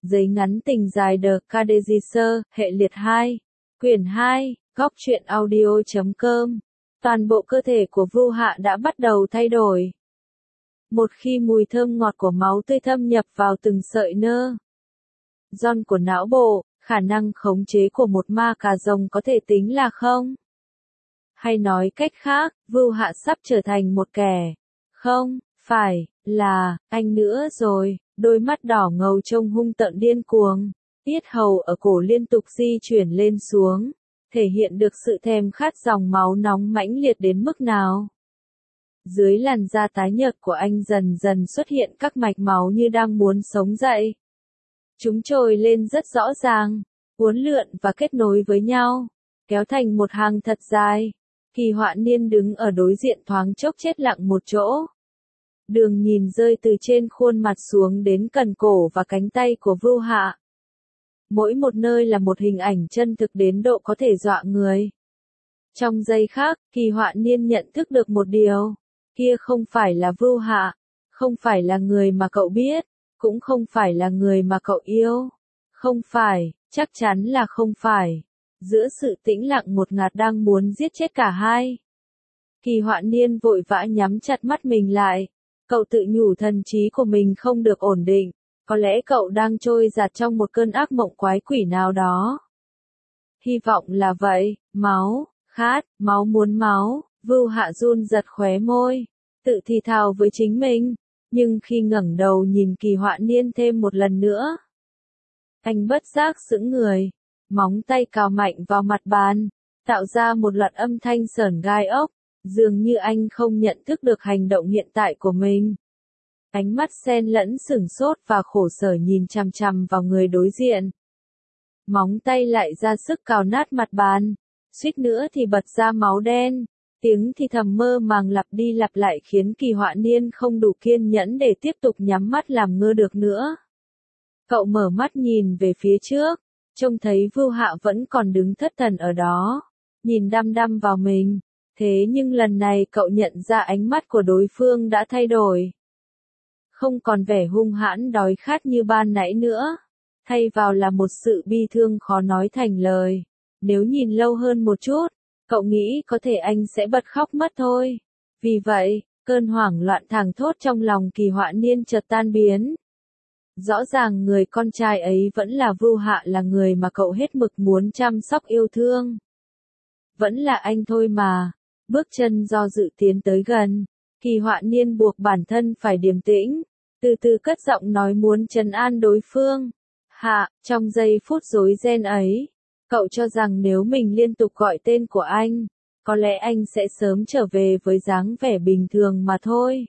Giấy ngắn tình dài The Cadegisser, hệ liệt 2, quyển 2, góc truyện audio.com. Toàn bộ cơ thể của Vu Hạ đã bắt đầu thay đổi. Một khi mùi thơm ngọt của máu tươi thâm nhập vào từng sợi nơ giòn của não bộ, khả năng khống chế của một ma cà rồng có thể tính là không. Hay nói cách khác, Vu Hạ sắp trở thành một kẻ, không phải là anh nữa rồi. Đôi mắt đỏ ngầu trông hung tợn điên cuồng, yết hầu ở cổ liên tục di chuyển lên xuống, thể hiện được sự thèm khát dòng máu nóng mãnh liệt đến mức nào. Dưới làn da tái nhợt của anh dần dần xuất hiện các mạch máu như đang muốn sống dậy. Chúng trồi lên rất rõ ràng, uốn lượn và kết nối với nhau, kéo thành một hàng thật dài. Kỳ Họa Niên đứng ở đối diện thoáng chốc chết lặng một chỗ. Đường nhìn rơi từ trên khuôn mặt xuống đến cần cổ và cánh tay của Vu Hạ. Mỗi một nơi là một hình ảnh chân thực đến độ có thể dọa người. Trong giây khác, Kỳ Họa Niên nhận thức được một điều. Kia không phải là Vu Hạ, không phải là người mà cậu biết, cũng không phải là người mà cậu yêu. Không phải, chắc chắn là không phải. Giữa sự tĩnh lặng ngột ngạt đang muốn giết chết cả hai. Kỳ Họa Niên vội vã nhắm chặt mắt mình lại. Cậu tự nhủ thần trí của mình không được ổn định, có lẽ cậu đang trôi dạt trong một cơn ác mộng quái quỷ nào đó. Hy vọng là vậy, máu, khát, máu muốn máu, Vu Hạ run giật khóe môi, tự thì thào với chính mình, nhưng khi ngẩng đầu nhìn Kỳ Họa Niên thêm một lần nữa, anh bất giác sững người, móng tay cào mạnh vào mặt bàn, tạo ra một loạt âm thanh sởn gai ốc. Dường như anh không nhận thức được hành động hiện tại của mình. Ánh mắt xen lẫn sửng sốt và khổ sở nhìn chằm chằm vào người đối diện. Móng tay lại ra sức cào nát mặt bàn, suýt nữa thì bật ra máu đen. Tiếng thì thầm mơ màng lặp đi lặp lại khiến Kỳ Họa Niên không đủ kiên nhẫn để tiếp tục nhắm mắt làm ngơ được nữa. Cậu mở mắt nhìn về phía trước, trông thấy Vu Hạ vẫn còn đứng thất thần ở đó, nhìn đăm đăm vào mình. Thế nhưng lần này cậu nhận ra ánh mắt của đối phương đã thay đổi. Không còn vẻ hung hãn đói khát như ban nãy nữa. Thay vào là một sự bi thương khó nói thành lời. Nếu nhìn lâu hơn một chút, cậu nghĩ có thể anh sẽ bật khóc mất thôi. Vì vậy, cơn hoảng loạn thảng thốt trong lòng Kỳ Họa Niên chợt tan biến. Rõ ràng người con trai ấy vẫn là Vu Hạ, là người mà cậu hết mực muốn chăm sóc yêu thương. Vẫn là anh thôi mà. Bước chân do dự tiến tới gần, Kỳ Họa Niên buộc bản thân phải điềm tĩnh, từ từ cất giọng nói muốn trấn an đối phương. Hạ, trong giây phút rối ren ấy, cậu cho rằng nếu mình liên tục gọi tên của anh, có lẽ anh sẽ sớm trở về với dáng vẻ bình thường mà thôi.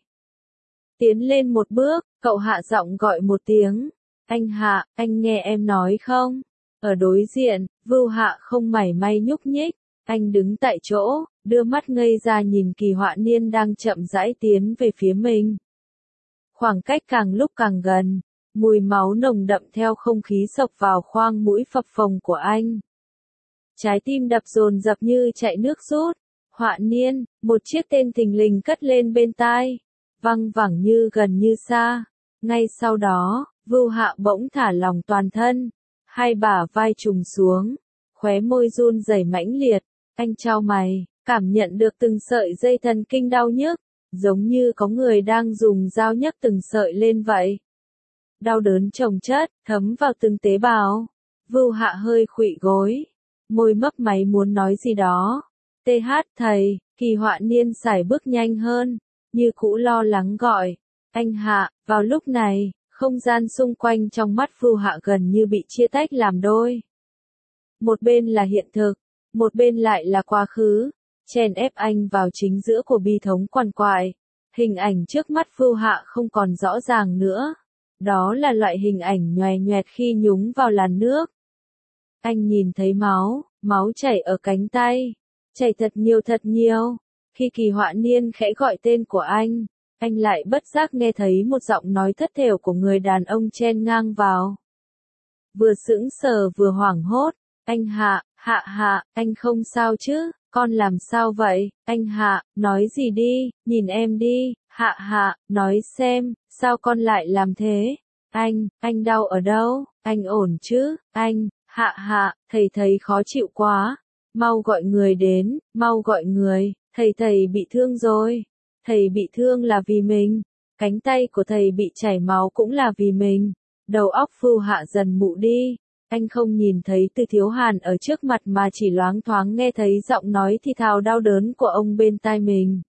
Tiến lên một bước, cậu hạ giọng gọi một tiếng. Anh Hạ, anh nghe em nói không? Ở đối diện, Vu Hạ không mảy may nhúc nhích. Anh đứng tại chỗ, đưa mắt ngây ra nhìn Kỳ Họa Niên đang chậm rãi tiến về phía mình. Khoảng cách càng lúc càng gần, mùi máu nồng đậm theo không khí xộc vào khoang mũi phập phồng của anh. Trái tim đập dồn dập như chạy nước rút. Họa Niên, một chiếc tên thình lình cất lên bên tai, văng vẳng như gần như xa. Ngay sau đó, Vu Hạ bỗng thả lỏng toàn thân, hai bả vai trùng xuống, khóe môi run rẩy mãnh liệt. Anh chau mày, cảm nhận được từng sợi dây thần kinh đau nhức, giống như có người đang dùng dao nhấc từng sợi lên vậy. Đau đớn chồng chất, thấm vào từng tế bào. Vu Hạ hơi khuỵu gối, môi mấp máy muốn nói gì đó. TH thầy, Kỳ Họa Niên sải bước nhanh hơn, như cũ lo lắng gọi. Anh Hạ, vào lúc này, không gian xung quanh trong mắt Vu Hạ gần như bị chia tách làm đôi. Một bên là hiện thực, một bên lại là quá khứ, chèn ép anh vào chính giữa của bi thống quằn quại. Hình ảnh trước mắt Vu Hạ không còn rõ ràng nữa. Đó là loại hình ảnh nhòe nhoẹt khi nhúng vào làn nước. Anh nhìn thấy máu, máu chảy ở cánh tay, chảy thật nhiều. Khi Kỳ Họa Niên khẽ gọi tên của anh lại bất giác nghe thấy một giọng nói thất thểu của người đàn ông chen ngang vào. Vừa sững sờ vừa hoảng hốt, anh Hạ, Hạ, anh không sao chứ, con làm sao vậy, anh Hạ, nói gì đi, nhìn em đi, Hạ, nói xem, sao con lại làm thế, anh đau ở đâu, Anh ổn chứ, anh, hạ, thầy khó chịu quá. Mau gọi người đến, mau gọi người, thầy bị thương rồi. Thầy bị thương là vì mình, cánh tay của thầy bị chảy máu cũng là vì mình. Đầu óc Vu Hạ dần mụ đi. Anh không nhìn thấy Từ Thiếu Hàn ở trước mặt mà chỉ loáng thoáng nghe thấy giọng nói thì thào đau đớn của ông bên tai mình.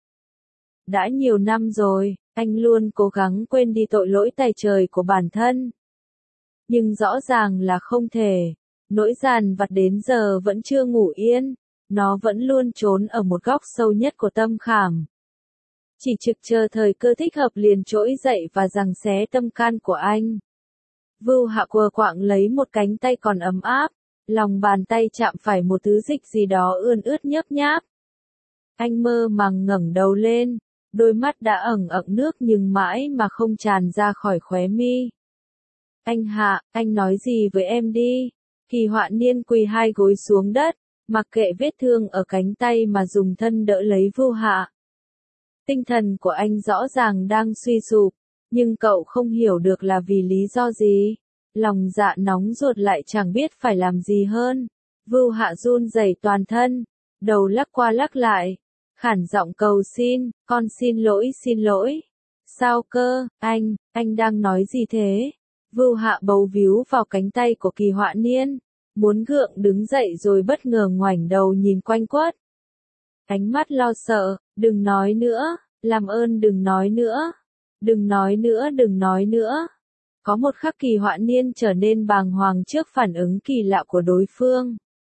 Đã nhiều năm rồi, anh luôn cố gắng quên đi tội lỗi tày trời của bản thân. Nhưng rõ ràng là không thể. Nỗi dằn vặt đến giờ vẫn chưa ngủ yên. Nó vẫn luôn trốn ở một góc sâu nhất của tâm khảm. Chỉ trực chờ thời cơ thích hợp liền trỗi dậy và giằng xé tâm can của anh. Vu Hạ quờ quạng lấy một cánh tay còn ấm áp. Lòng bàn tay chạm phải một thứ dịch gì đó ươn ướt nhớp nháp. Anh mơ màng ngẩng đầu lên. Đôi mắt đã ẩn ẩn nước nhưng mãi mà không tràn ra khỏi khóe mi. Anh Hạ, anh nói gì với em đi. Kỳ Họa Niên quỳ hai gối xuống đất, mặc kệ vết thương ở cánh tay mà dùng thân đỡ lấy Vu Hạ. Tinh thần của anh rõ ràng đang suy sụp, nhưng cậu không hiểu được là vì lý do gì. Lòng dạ nóng ruột lại chẳng biết phải làm gì hơn. Vu Hạ run rẩy toàn thân, đầu lắc qua lắc lại, khản giọng cầu xin, con xin lỗi. Sao cơ, anh đang nói gì thế? Vu Hạ bấu víu vào cánh tay của Kỳ Họa Niên, muốn gượng đứng dậy rồi bất ngờ ngoảnh đầu nhìn quanh quất. Ánh mắt lo sợ, đừng nói nữa, làm ơn đừng nói nữa, đừng nói nữa. Có một khắc Kỳ Họa Niên trở nên bàng hoàng trước phản ứng kỳ lạ của đối phương.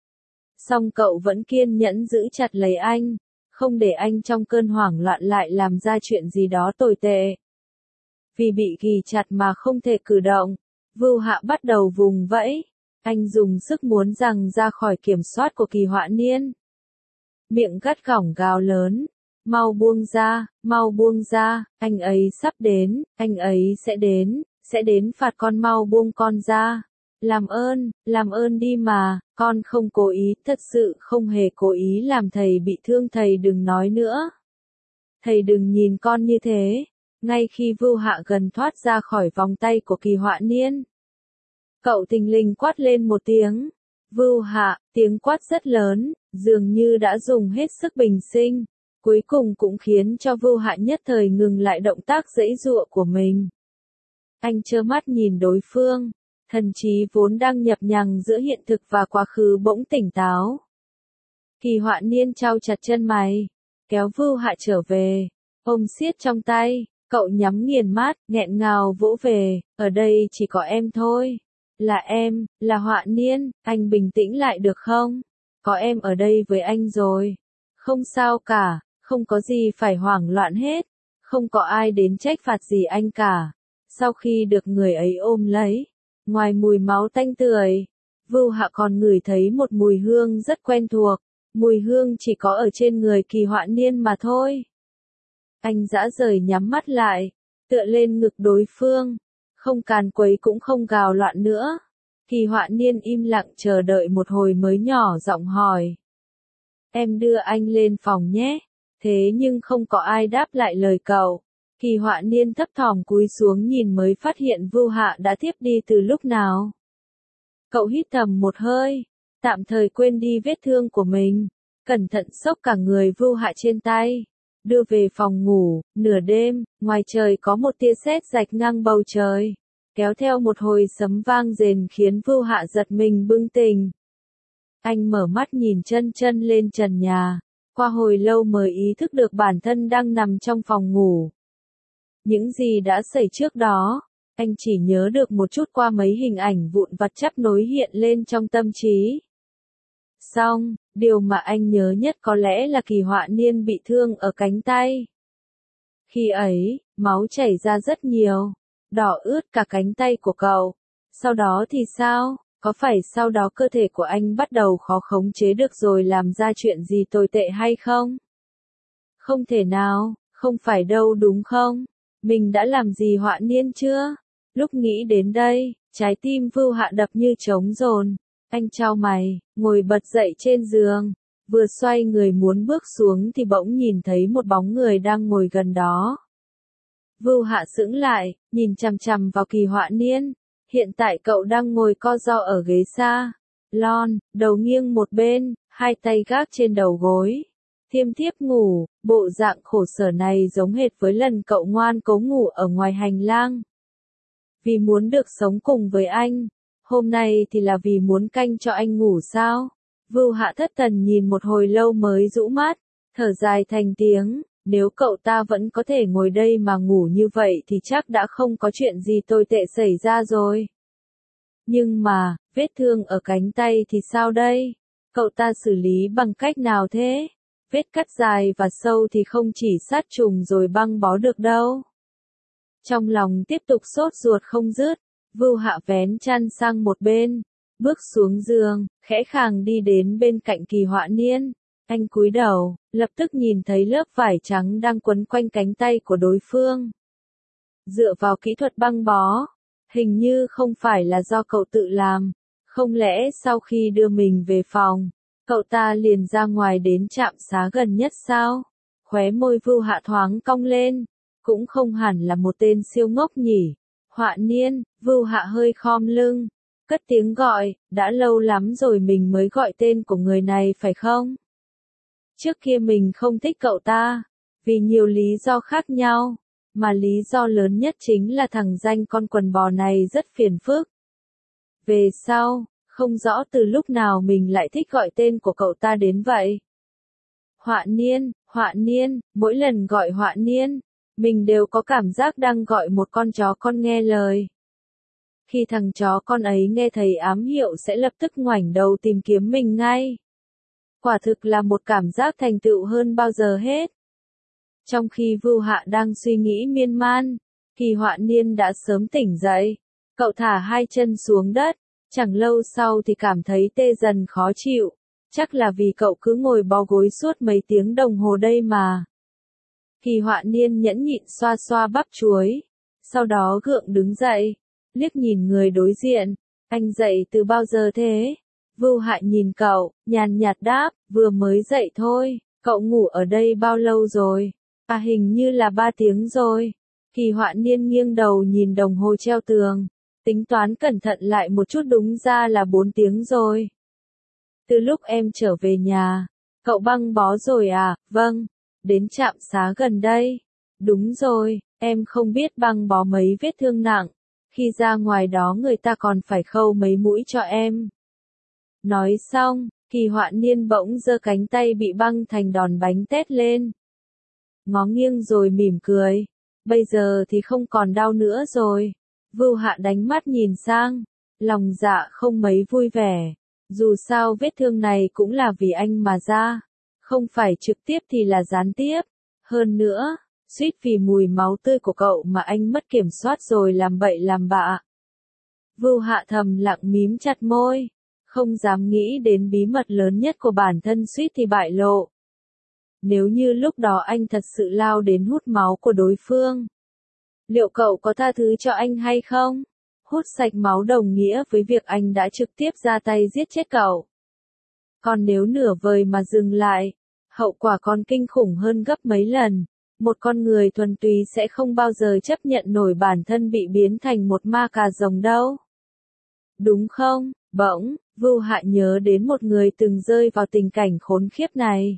Song cậu vẫn kiên nhẫn giữ chặt lấy anh, không để anh trong cơn hoảng loạn lại làm ra chuyện gì đó tồi tệ. Vì bị ghì chặt mà không thể cử động, Vu Hạ bắt đầu vùng vẫy. Anh dùng sức muốn giằng ra khỏi kiểm soát của Kỳ Họa Niên. Miệng gắt gỏng gào lớn. Mau buông ra, anh ấy sắp đến, anh ấy sẽ đến phạt con, mau buông con ra. Làm ơn đi mà, con không cố ý, thật sự không hề cố ý làm thầy bị thương, thầy đừng nói nữa. Thầy đừng nhìn con như thế. Ngay khi Vu Hạ gần thoát ra khỏi vòng tay của Kỳ Họa Niên, cậu thình lình quát lên một tiếng. Vu Hạ, tiếng quát rất lớn, dường như đã dùng hết sức bình sinh, cuối cùng cũng khiến cho Vu Hạ nhất thời ngừng lại động tác giãy giụa của mình. Anh trơ mắt nhìn đối phương, thần trí vốn đang nhập nhằng giữa hiện thực và quá khứ bỗng tỉnh táo. Kỳ Họa Niên trao chặt chân mày, kéo Vu Hạ trở về, ôm siết trong tay. Cậu nhắm nghiền mắt, nghẹn ngào vỗ về, ở đây chỉ có em thôi. Là em, là Họa Niên, anh bình tĩnh lại được không? Có em ở đây với anh rồi. Không sao cả, không có gì phải hoảng loạn hết. Không có ai đến trách phạt gì anh cả. Sau khi được người ấy ôm lấy, ngoài mùi máu tanh tưởi, Vu Hạ còn ngửi thấy một mùi hương rất quen thuộc. Mùi hương chỉ có ở trên người Kỳ Họa Niên mà thôi. Anh dã rời nhắm mắt lại, tựa lên ngực đối phương, không càn quấy cũng không gào loạn nữa. Kỳ Họa Niên im lặng chờ đợi một hồi mới nhỏ giọng hỏi. Em đưa anh lên phòng nhé. Thế nhưng không có ai đáp lại lời cậu. Kỳ Họa Niên thấp thỏm cúi xuống nhìn mới phát hiện Vu Hạ đã thiếp đi từ lúc nào. Cậu hít thầm một hơi, tạm thời quên đi vết thương của mình, cẩn thận xốc cả người Vu Hạ trên tay. Đưa về phòng ngủ, nửa đêm, ngoài trời có một tia sét rạch ngang bầu trời, kéo theo một hồi sấm vang rền khiến Vu Hạ giật mình bừng tỉnh. Anh mở mắt nhìn chân lên trần nhà, qua hồi lâu mới ý thức được bản thân đang nằm trong phòng ngủ. Những gì đã xảy trước đó, anh chỉ nhớ được một chút qua mấy hình ảnh vụn vặt chắp nối hiện lên trong tâm trí. Xong, điều mà anh nhớ nhất có lẽ là Kỳ Họa Niên bị thương ở cánh tay. Khi ấy, máu chảy ra rất nhiều, đỏ ướt cả cánh tay của cậu. Sau đó thì sao? Có phải sau đó cơ thể của anh bắt đầu khó khống chế được rồi làm ra chuyện gì tồi tệ hay không? Không thể nào, không phải đâu đúng không? Mình đã làm gì Họa Niên chưa? Lúc nghĩ đến đây, trái tim Vu Hạ đập như trống dồn. Anh chau mày, ngồi bật dậy trên giường, vừa xoay người muốn bước xuống thì bỗng nhìn thấy một bóng người đang ngồi gần đó. Vu Hạ sững lại, nhìn chằm chằm vào Kỳ Họa Niên, Hiện tại cậu đang ngồi co ro ở ghế salon, đầu nghiêng một bên, hai tay gác trên đầu gối. Thiêm thiếp ngủ, bộ dạng khổ sở này giống hệt với lần cậu ngoan cố ngủ ở ngoài hành lang. Vì muốn được sống cùng với anh, hôm nay thì là vì muốn canh cho anh ngủ sao? Vưu Hạ thất thần nhìn một hồi lâu mới rũ mắt, thở dài thành tiếng, nếu cậu ta vẫn có thể ngồi đây mà ngủ như vậy thì chắc đã không có chuyện gì tồi tệ xảy ra rồi. Nhưng mà, vết thương ở cánh tay thì sao đây? Cậu ta xử lý bằng cách nào thế? Vết cắt dài và sâu thì không chỉ sát trùng rồi băng bó được đâu. Trong lòng tiếp tục sốt ruột không dứt, Vưu Hạ vén chăn sang một bên, bước xuống giường, khẽ khàng đi đến bên cạnh Kỳ Họa Niên. Anh cúi đầu, lập tức nhìn thấy lớp vải trắng đang quấn quanh cánh tay của đối phương. Dựa vào kỹ thuật băng bó, hình như không phải là do cậu tự làm. Không lẽ sau khi đưa mình về phòng, cậu ta liền ra ngoài đến trạm xá gần nhất sao? Khóe môi Vưu Hạ thoáng cong lên, cũng không hẳn là một tên siêu ngốc nhỉ. Họa Niên, Vưu Hạ hơi khom lưng, cất tiếng gọi, đã lâu lắm rồi mình mới gọi tên của người này phải không? Trước kia mình không thích cậu ta, vì nhiều lý do khác nhau, mà lý do lớn nhất chính là thằng danh con quần bò này rất phiền phức. Về sau, không rõ từ lúc nào mình lại thích gọi tên của cậu ta đến vậy. Họa Niên, mỗi lần gọi Họa Niên, mình đều có cảm giác đang gọi một con chó con nghe lời. Khi thằng chó con ấy nghe thấy ám hiệu sẽ lập tức ngoảnh đầu tìm kiếm mình ngay. Quả thực là một cảm giác thành tựu hơn bao giờ hết. Trong khi Vưu Hạ đang suy nghĩ miên man, Kỳ Họa Niên đã sớm tỉnh dậy. Cậu thả hai chân xuống đất, chẳng lâu sau thì cảm thấy tê dần khó chịu. Chắc là vì cậu cứ ngồi bó gối suốt mấy tiếng đồng hồ đây mà. Kỳ Họa Niên nhẫn nhịn xoa xoa bắp chuối, sau đó gượng đứng dậy, liếc nhìn người đối diện. Anh dậy từ bao giờ thế? Vưu Hạ nhìn cậu, nhàn nhạt đáp, vừa mới dậy thôi. Cậu ngủ ở đây bao lâu rồi? À, hình như là 3 tiếng rồi. Kỳ Họa Niên nghiêng đầu nhìn đồng hồ treo tường, tính toán cẩn thận lại một chút, đúng ra là 4 tiếng rồi. Từ lúc em trở về nhà, cậu băng bó rồi à? Vâng, đến trạm xá gần đây. Đúng rồi, em không biết băng bó mấy vết thương nặng, khi ra ngoài đó người ta còn phải khâu mấy mũi cho em. Nói xong, Kỳ Họa Niên bỗng giơ cánh tay bị băng thành đòn bánh tét lên. Ngó nghiêng rồi mỉm cười. Bây giờ thì không còn đau nữa rồi. Vưu Hạ đánh mắt nhìn sang, lòng dạ không mấy vui vẻ. Dù sao vết thương này cũng là vì anh mà ra. Không phải trực tiếp thì là gián tiếp. Hơn nữa, suýt vì mùi máu tươi của cậu mà anh mất kiểm soát rồi làm bậy làm bạ. Vưu Hạ thầm lặng mím chặt môi, không dám nghĩ đến bí mật lớn nhất của bản thân suýt thì bại lộ. Nếu như lúc đó anh thật sự lao đến hút máu của đối phương, liệu cậu có tha thứ cho anh hay không? Hút sạch máu đồng nghĩa với việc anh đã trực tiếp ra tay giết chết cậu. Còn nếu nửa vời mà dừng lại, hậu quả còn kinh khủng hơn gấp mấy lần. Một con người thuần túy sẽ không bao giờ chấp nhận nổi bản thân bị biến thành một ma cà rồng đâu. Đúng không? Bỗng, Vưu Hạ nhớ đến một người từng rơi vào tình cảnh khốn khiếp này.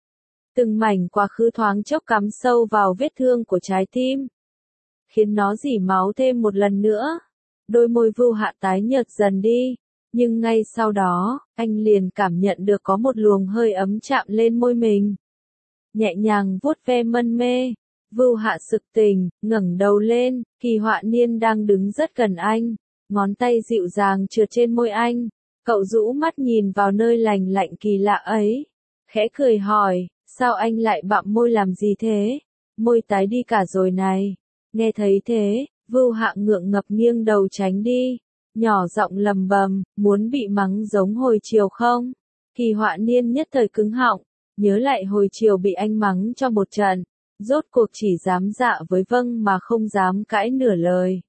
Từng mảnh quá khứ thoáng chốc cắm sâu vào vết thương của trái tim, khiến nó rỉ máu thêm một lần nữa. Đôi môi Vưu Hạ tái nhợt dần đi, nhưng ngay sau đó, anh liền cảm nhận được có một luồng hơi ấm chạm lên môi mình. Nhẹ nhàng vuốt ve mân mê, Vưu Hạ sực tỉnh, ngẩng đầu lên, Kỳ Họa Niên đang đứng rất gần anh, ngón tay dịu dàng trượt trên môi anh. Cậu rũ mắt nhìn vào nơi lành lạnh kỳ lạ ấy, khẽ cười hỏi, sao anh lại bặm môi làm gì thế? Môi tái đi cả rồi này. Nghe thấy thế, Vưu Hạ ngượng ngập nghiêng đầu tránh đi, nhỏ giọng lầm bầm, muốn bị mắng giống hồi chiều không? Kỳ Họa Niên nhất thời cứng họng, nhớ lại hồi chiều bị anh mắng cho một trận, rốt cuộc chỉ dám dạ với vâng mà không dám cãi nửa lời.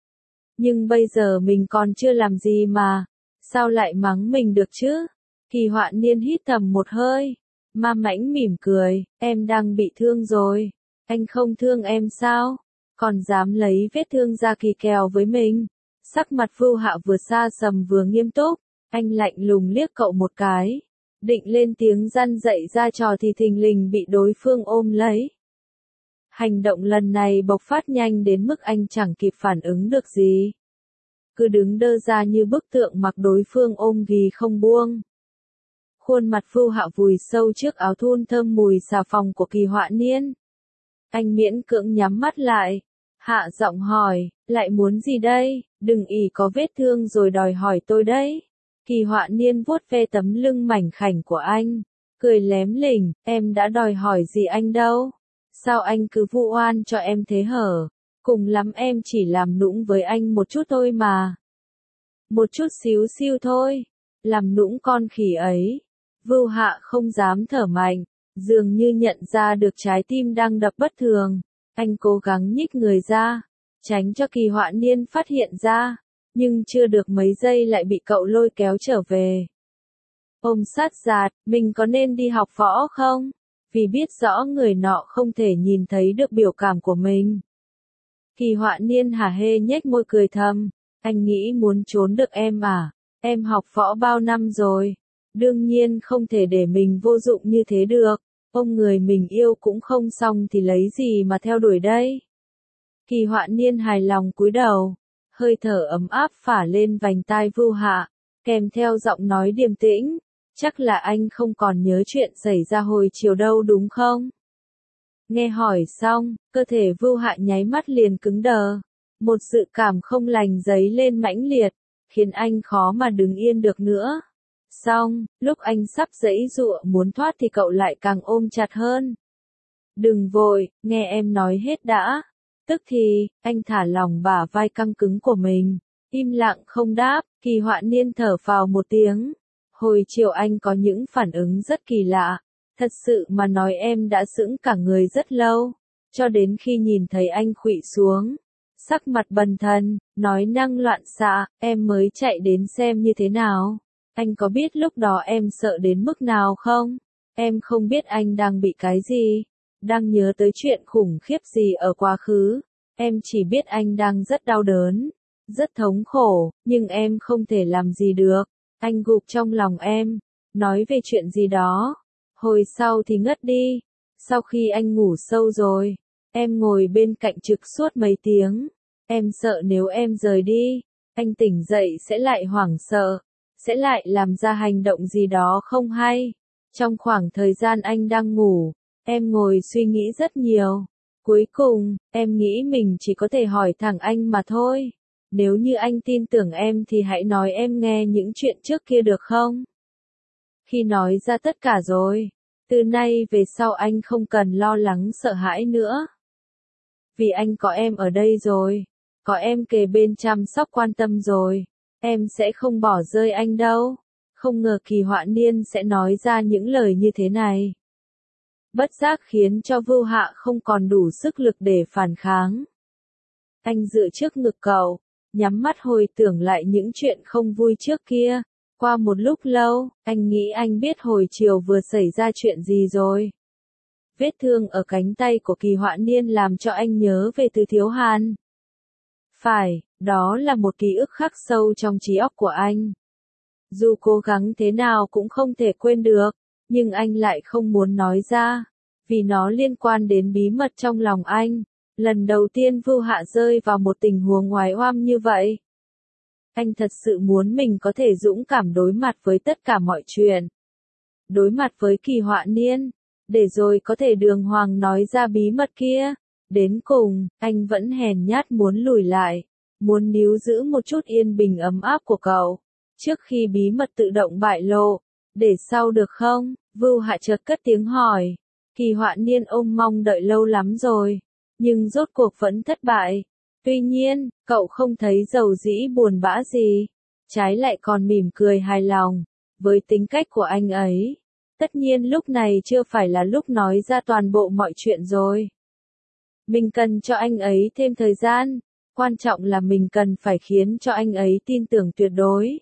Nhưng bây giờ mình còn chưa làm gì mà, sao lại mắng mình được chứ? Kỳ Họa Niên hít thầm một hơi, ma mãnh mỉm cười, em đang bị thương rồi, anh không thương em sao? Còn dám lấy vết thương ra kỳ kèo với mình, Sắc mặt Vưu Hạ vừa xa sầm vừa nghiêm túc, anh lạnh lùng liếc cậu một cái. Định lên tiếng răn dạy ra trò thì thình lình bị đối phương ôm lấy. Hành động lần này bộc phát nhanh đến mức anh chẳng kịp phản ứng được gì. Cứ đứng đơ ra như bức tượng mặc đối phương ôm ghì không buông. Khuôn mặt Vưu Hạ vùi sâu trước áo thun thơm mùi xà phòng của Kỳ Họa Niên. Anh miễn cưỡng nhắm mắt lại, hạ giọng hỏi, lại muốn gì đây, đừng ỷ có vết thương rồi đòi hỏi tôi đấy. Kỳ Họa Niên vuốt ve tấm lưng mảnh khảnh của anh, cười lém lỉnh, em đã đòi hỏi gì anh đâu. Sao anh cứ vu oan cho em thế hở? Cùng lắm em chỉ làm nũng với anh một chút thôi mà. Một chút xíu xiu thôi. Làm nũng con khỉ ấy. Vưu Hạ không dám thở mạnh, dường như nhận ra được trái tim đang đập bất thường. Anh cố gắng nhích người ra, tránh cho Kỳ Họa Niên phát hiện ra, nhưng chưa được mấy giây lại bị cậu lôi kéo trở về. Ôm sát giạt, mình có nên đi học võ không? Vì biết rõ người nọ không thể nhìn thấy được biểu cảm của mình. Kỳ Họa Niên hả hê nhếch môi cười thầm, anh nghĩ muốn trốn được em à? Em học võ bao năm rồi, đương nhiên không thể để mình vô dụng như thế được. Ông người mình yêu cũng không xong thì lấy gì mà theo đuổi đây? Kỳ Họa Niên hài lòng cúi đầu, hơi thở ấm áp phả lên vành tai Vưu Hạ, kèm theo giọng nói điềm tĩnh, chắc là anh không còn nhớ chuyện xảy ra hồi chiều đâu đúng không? Nghe hỏi xong, cơ thể Vưu Hạ nháy mắt liền cứng đờ, một dự cảm không lành dấy lên mãnh liệt, khiến anh khó mà đứng yên được nữa. Xong, lúc anh sắp giãy giụa muốn thoát thì cậu lại càng ôm chặt hơn. Đừng vội, nghe em nói hết đã. Tức thì, anh thả lỏng bả vai căng cứng của mình, im lặng không đáp. Kỳ Họa Niên thở phào một tiếng. Hồi chiều anh có những phản ứng rất kỳ lạ. Thật sự mà nói em đã sững cả người rất lâu, cho đến khi nhìn thấy anh khuỵu xuống, sắc mặt bần thần, nói năng loạn xạ, em mới chạy đến xem như thế nào. Anh có biết lúc đó em sợ đến mức nào không? Em không biết anh đang bị cái gì, đang nhớ tới chuyện khủng khiếp gì ở quá khứ. Em chỉ biết anh đang rất đau đớn, rất thống khổ, nhưng em không thể làm gì được. Anh gục trong lòng em, nói về chuyện gì đó. Hồi sau thì ngất đi. Sau khi anh ngủ sâu rồi, em ngồi bên cạnh trực suốt mấy tiếng. Em sợ nếu em rời đi, anh tỉnh dậy sẽ lại hoảng sợ, sẽ lại làm ra hành động gì đó không hay. Trong khoảng thời gian anh đang ngủ, em ngồi suy nghĩ rất nhiều. Cuối cùng, em nghĩ mình chỉ có thể hỏi thẳng anh mà thôi. Nếu như anh tin tưởng em thì hãy nói em nghe những chuyện trước kia được không? Khi nói ra tất cả rồi, từ nay về sau anh không cần lo lắng sợ hãi nữa. Vì anh có em ở đây rồi, có em kề bên chăm sóc quan tâm rồi, em sẽ không bỏ rơi anh đâu. Không ngờ Kỳ Họa Niên sẽ nói ra những lời như thế này. Bất giác khiến cho Vưu Hạ không còn đủ sức lực để phản kháng. Anh dựa trước ngực cậu, nhắm mắt hồi tưởng lại những chuyện không vui trước kia. Qua một lúc lâu, anh nghĩ anh biết hồi chiều vừa xảy ra chuyện gì rồi. Vết thương ở cánh tay của Kỳ Họa Niên làm cho anh nhớ về Từ Thiếu Hàn. Phải, đó là một ký ức khắc sâu trong trí óc của anh. Dù cố gắng thế nào cũng không thể quên được, nhưng anh lại không muốn nói ra, vì nó liên quan đến bí mật trong lòng anh. Lần đầu tiên Vưu Hạ rơi vào một tình huống oái oăm như vậy. Anh thật sự muốn mình có thể dũng cảm đối mặt với tất cả mọi chuyện. Đối mặt với Kỳ Họa Niên, để rồi có thể đường hoàng nói ra bí mật kia. Đến cùng, anh vẫn hèn nhát muốn lùi lại, muốn níu giữ một chút yên bình ấm áp của cậu, trước khi bí mật tự động bại lộ. Để sau được không? Vưu Hạ chợt cất tiếng hỏi. Kỳ Họa Niên ôm mong đợi lâu lắm rồi, nhưng rốt cuộc vẫn thất bại. Tuy nhiên, cậu không thấy dầu dĩ buồn bã gì, trái lại còn mỉm cười hài lòng. Với tính cách của anh ấy, tất nhiên lúc này chưa phải là lúc nói ra toàn bộ mọi chuyện rồi. Mình cần cho anh ấy thêm thời gian, quan trọng là mình cần phải khiến cho anh ấy tin tưởng tuyệt đối.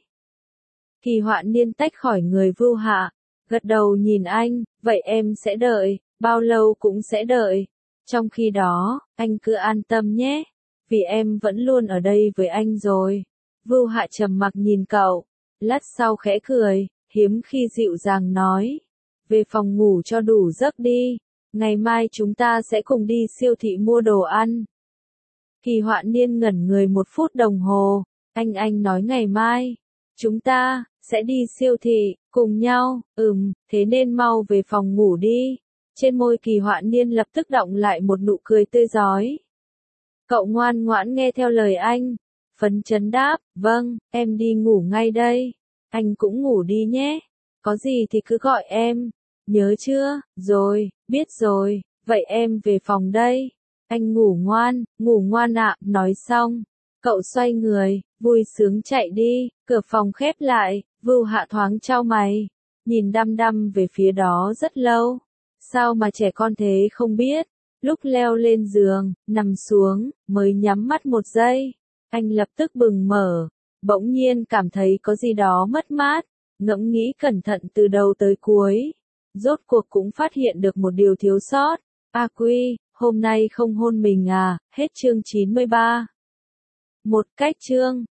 Kỳ Họa Niên tách khỏi người Vưu Hạ, gật đầu nhìn anh, vậy em sẽ đợi, bao lâu cũng sẽ đợi. Trong khi đó, anh cứ an tâm nhé, vì em vẫn luôn ở đây với anh rồi. Vưu Hạ trầm mặc nhìn cậu, lát sau khẽ cười, hiếm khi dịu dàng nói. Về phòng ngủ cho đủ giấc đi, ngày mai chúng ta sẽ cùng đi siêu thị mua đồ ăn. Kỳ Hoạn Niên ngẩn người 1 phút đồng hồ, anh nói ngày mai, chúng ta sẽ đi siêu thị, cùng nhau, thế nên mau về phòng ngủ đi. Trên môi Kỳ Hoạn Niên lập tức đọng lại một nụ cười tươi rói. Cậu ngoan ngoãn nghe theo lời anh, phấn chấn đáp, vâng, em đi ngủ ngay đây. Anh cũng ngủ đi nhé, có gì thì cứ gọi em, nhớ chưa? Rồi, biết rồi, vậy em về phòng đây. Anh ngủ ngoan ạ. Nói xong, cậu xoay người, vui sướng chạy đi, cửa phòng khép lại, Vưu Hạ thoáng chau mày, nhìn đăm đăm về phía đó rất lâu. Sao mà trẻ con thế không biết, lúc leo lên giường, nằm xuống, mới nhắm mắt 1 giây, anh lập tức bừng mở, bỗng nhiên cảm thấy có gì đó mất mát, ngẫm nghĩ cẩn thận từ đầu tới cuối. Rốt cuộc cũng phát hiện được một điều thiếu sót. A Quy, hôm nay không hôn mình à? Hết chương 93. Một cách chương